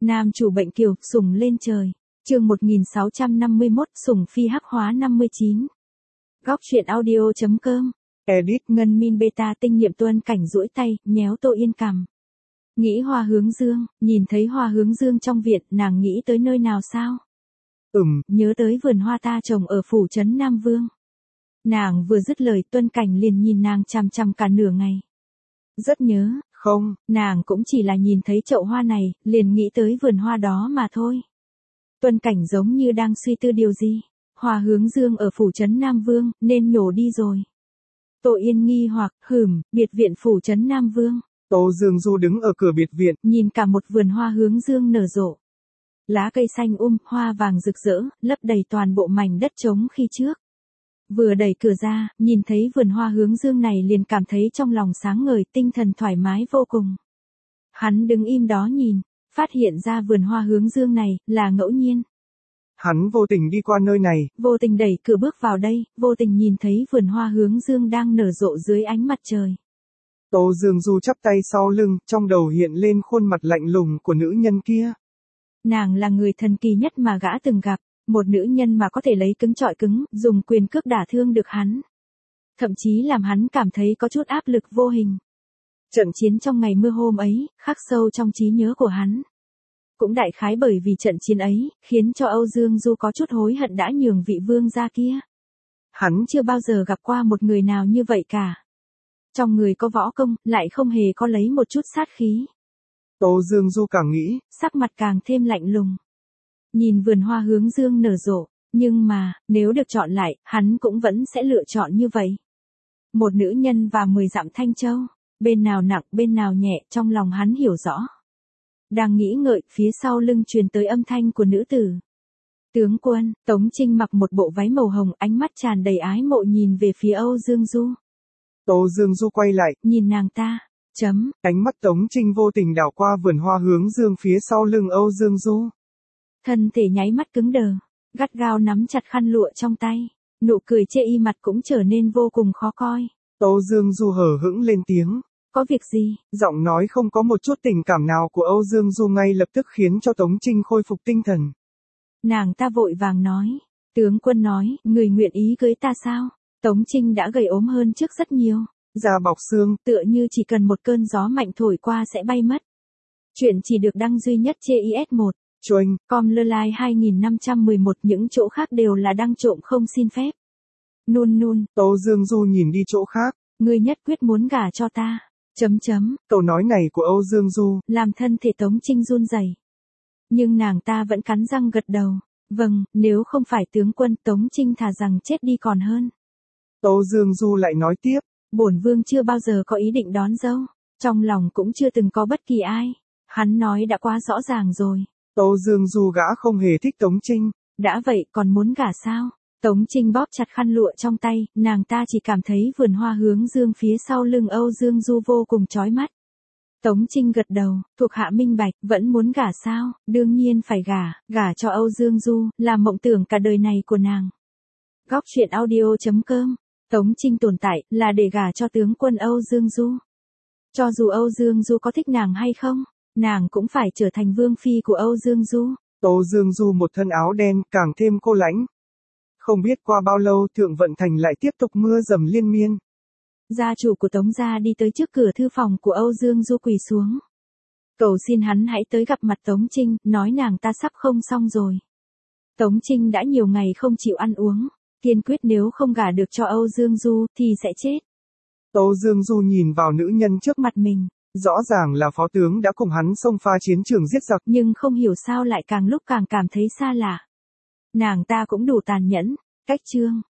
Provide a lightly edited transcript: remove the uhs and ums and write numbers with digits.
Nam chủ bệnh kiều, sủng lên trời. Chương 1651, sủng phi hắc hóa 59. Góc truyện audio.com. Edit. Ngân Min Beta tinh nhiệm Tuân Cảnh duỗi tay, nhéo Tô Yên cằm. Nghĩ Hoa Hướng Dương, nhìn thấy Hoa Hướng Dương trong viện, nàng nghĩ tới nơi nào sao? Nhớ tới vườn hoa ta trồng ở phủ trấn Nam Vương. Nàng vừa dứt lời, Tuân Cảnh liền nhìn nàng chằm chằm cả nửa ngày. Rất nhớ, không, nàng cũng chỉ là nhìn thấy chậu hoa này, liền nghĩ tới vườn hoa đó mà thôi. Tuân Cảnh giống như đang suy tư điều gì. Hoa Hướng Dương ở phủ trấn Nam Vương, nên nhổ đi rồi. Tô Yên nghi hoặc, biệt viện phủ trấn Nam Vương. Tô Dương Du đứng ở cửa biệt viện, nhìn cả một vườn hoa hướng dương nở rộ. Lá cây xanh hoa vàng rực rỡ, lấp đầy toàn bộ mảnh đất trống khi trước. Vừa đẩy cửa ra, nhìn thấy vườn hoa hướng dương này liền cảm thấy trong lòng sáng ngời, tinh thần thoải mái vô cùng. Hắn đứng im đó nhìn, phát hiện ra vườn hoa hướng dương này là ngẫu nhiên. Hắn vô tình đi qua nơi này, vô tình đẩy cửa bước vào đây, vô tình nhìn thấy vườn hoa hướng dương đang nở rộ dưới ánh mặt trời. Tô Dương Du chắp tay sau lưng, trong đầu hiện lên khuôn mặt lạnh lùng của nữ nhân kia. Nàng là người thần kỳ nhất mà gã từng gặp, một nữ nhân mà có thể lấy cứng chọi cứng, dùng quyền cước đả thương được hắn. Thậm chí làm hắn cảm thấy có chút áp lực vô hình. Trận chiến trong ngày mưa hôm ấy, khắc sâu trong trí nhớ của hắn. Cũng đại khái bởi vì trận chiến ấy, khiến cho Âu Dương Du có chút hối hận đã nhường vị vương gia kia. Hắn chưa bao giờ gặp qua một người nào như vậy cả. Trong người có võ công, lại không hề có lấy một chút sát khí. Tô Dương Du càng nghĩ, sắc mặt càng thêm lạnh lùng. Nhìn vườn hoa hướng dương nở rộ, nhưng mà, nếu được chọn lại, hắn cũng vẫn sẽ lựa chọn như vậy. Một nữ nhân và 10 dặm Thanh Châu, bên nào nặng bên nào nhẹ, trong lòng hắn hiểu rõ. Đang nghĩ ngợi, phía sau lưng truyền tới âm thanh của nữ tử. Tướng quân, Tống Trinh mặc một bộ váy màu hồng, ánh mắt tràn đầy ái mộ nhìn về phía Âu Dương Du. Tô Dương Du quay lại, nhìn nàng ta, ánh mắt Tống Trinh vô tình đảo qua vườn hoa hướng dương phía sau lưng Âu Dương Du. Thân thể nháy mắt cứng đờ, gắt gao nắm chặt khăn lụa trong tay, nụ cười chê y mặt cũng trở nên vô cùng khó coi. Tô Dương Du hờ hững lên tiếng. Có việc gì? Giọng nói không có một chút tình cảm nào của Âu Dương Du ngay lập tức khiến cho Tống Trinh khôi phục tinh thần. Nàng ta vội vàng nói, tướng quân nói, người nguyện ý cưới ta sao? Tống Trinh đã gầy ốm hơn trước rất nhiều. Da bọc xương, tựa như chỉ cần một cơn gió mạnh thổi qua sẽ bay mất. Chuyện chỉ được đăng duy nhất trên IS1. Choing. Com.Lelai 2511, những chỗ khác đều là đăng trộm không xin phép. Nun. Tô Dương Du nhìn đi chỗ khác. Ngươi nhất quyết muốn gả cho ta. Câu nói này của Âu Dương Du làm thân thể Tống Trinh run rẩy. Nhưng nàng ta vẫn cắn răng gật đầu. Vâng, nếu không phải tướng quân, Tống Trinh thà rằng chết đi còn hơn. Tô Dương Du lại nói tiếp. Bổn vương chưa bao giờ có ý định đón dâu, trong lòng cũng chưa từng có bất kỳ ai. Hắn nói đã quá rõ ràng rồi. Tô Dương Du gã không hề thích Tống Trinh. Đã vậy còn muốn gả sao? Tống Trinh bóp chặt khăn lụa trong tay, nàng ta chỉ cảm thấy vườn hoa hướng dương phía sau lưng Âu Dương Du vô cùng chói mắt. Tống Trinh gật đầu, thuộc hạ minh bạch, vẫn muốn gả sao? Đương nhiên phải gả cho Âu Dương Du, là mộng tưởng cả đời này của nàng. Góc truyện audio.com. Tống Trinh tồn tại, là để gả cho tướng quân Âu Dương Du. Cho dù Âu Dương Du có thích nàng hay không, nàng cũng phải trở thành vương phi của Âu Dương Du. Tô Dương Du một thân áo đen, càng thêm cô lãnh. Không biết qua bao lâu Thượng Vận Thành lại tiếp tục mưa dầm liên miên. Gia chủ của Tống gia đi tới trước cửa thư phòng của Âu Dương Du quỳ xuống. Cầu xin hắn hãy tới gặp mặt Tống Trinh, nói nàng ta sắp không xong rồi. Tống Trinh đã nhiều ngày không chịu ăn uống. Kiên quyết nếu không gả được cho Âu Dương Du thì sẽ chết. Tô Dương Du nhìn vào nữ nhân trước mặt mình. Rõ ràng là phó tướng đã cùng hắn xông pha chiến trường giết giặc. Nhưng không hiểu sao lại càng lúc càng cảm thấy xa lạ. Nàng ta cũng đủ tàn nhẫn, cách trương,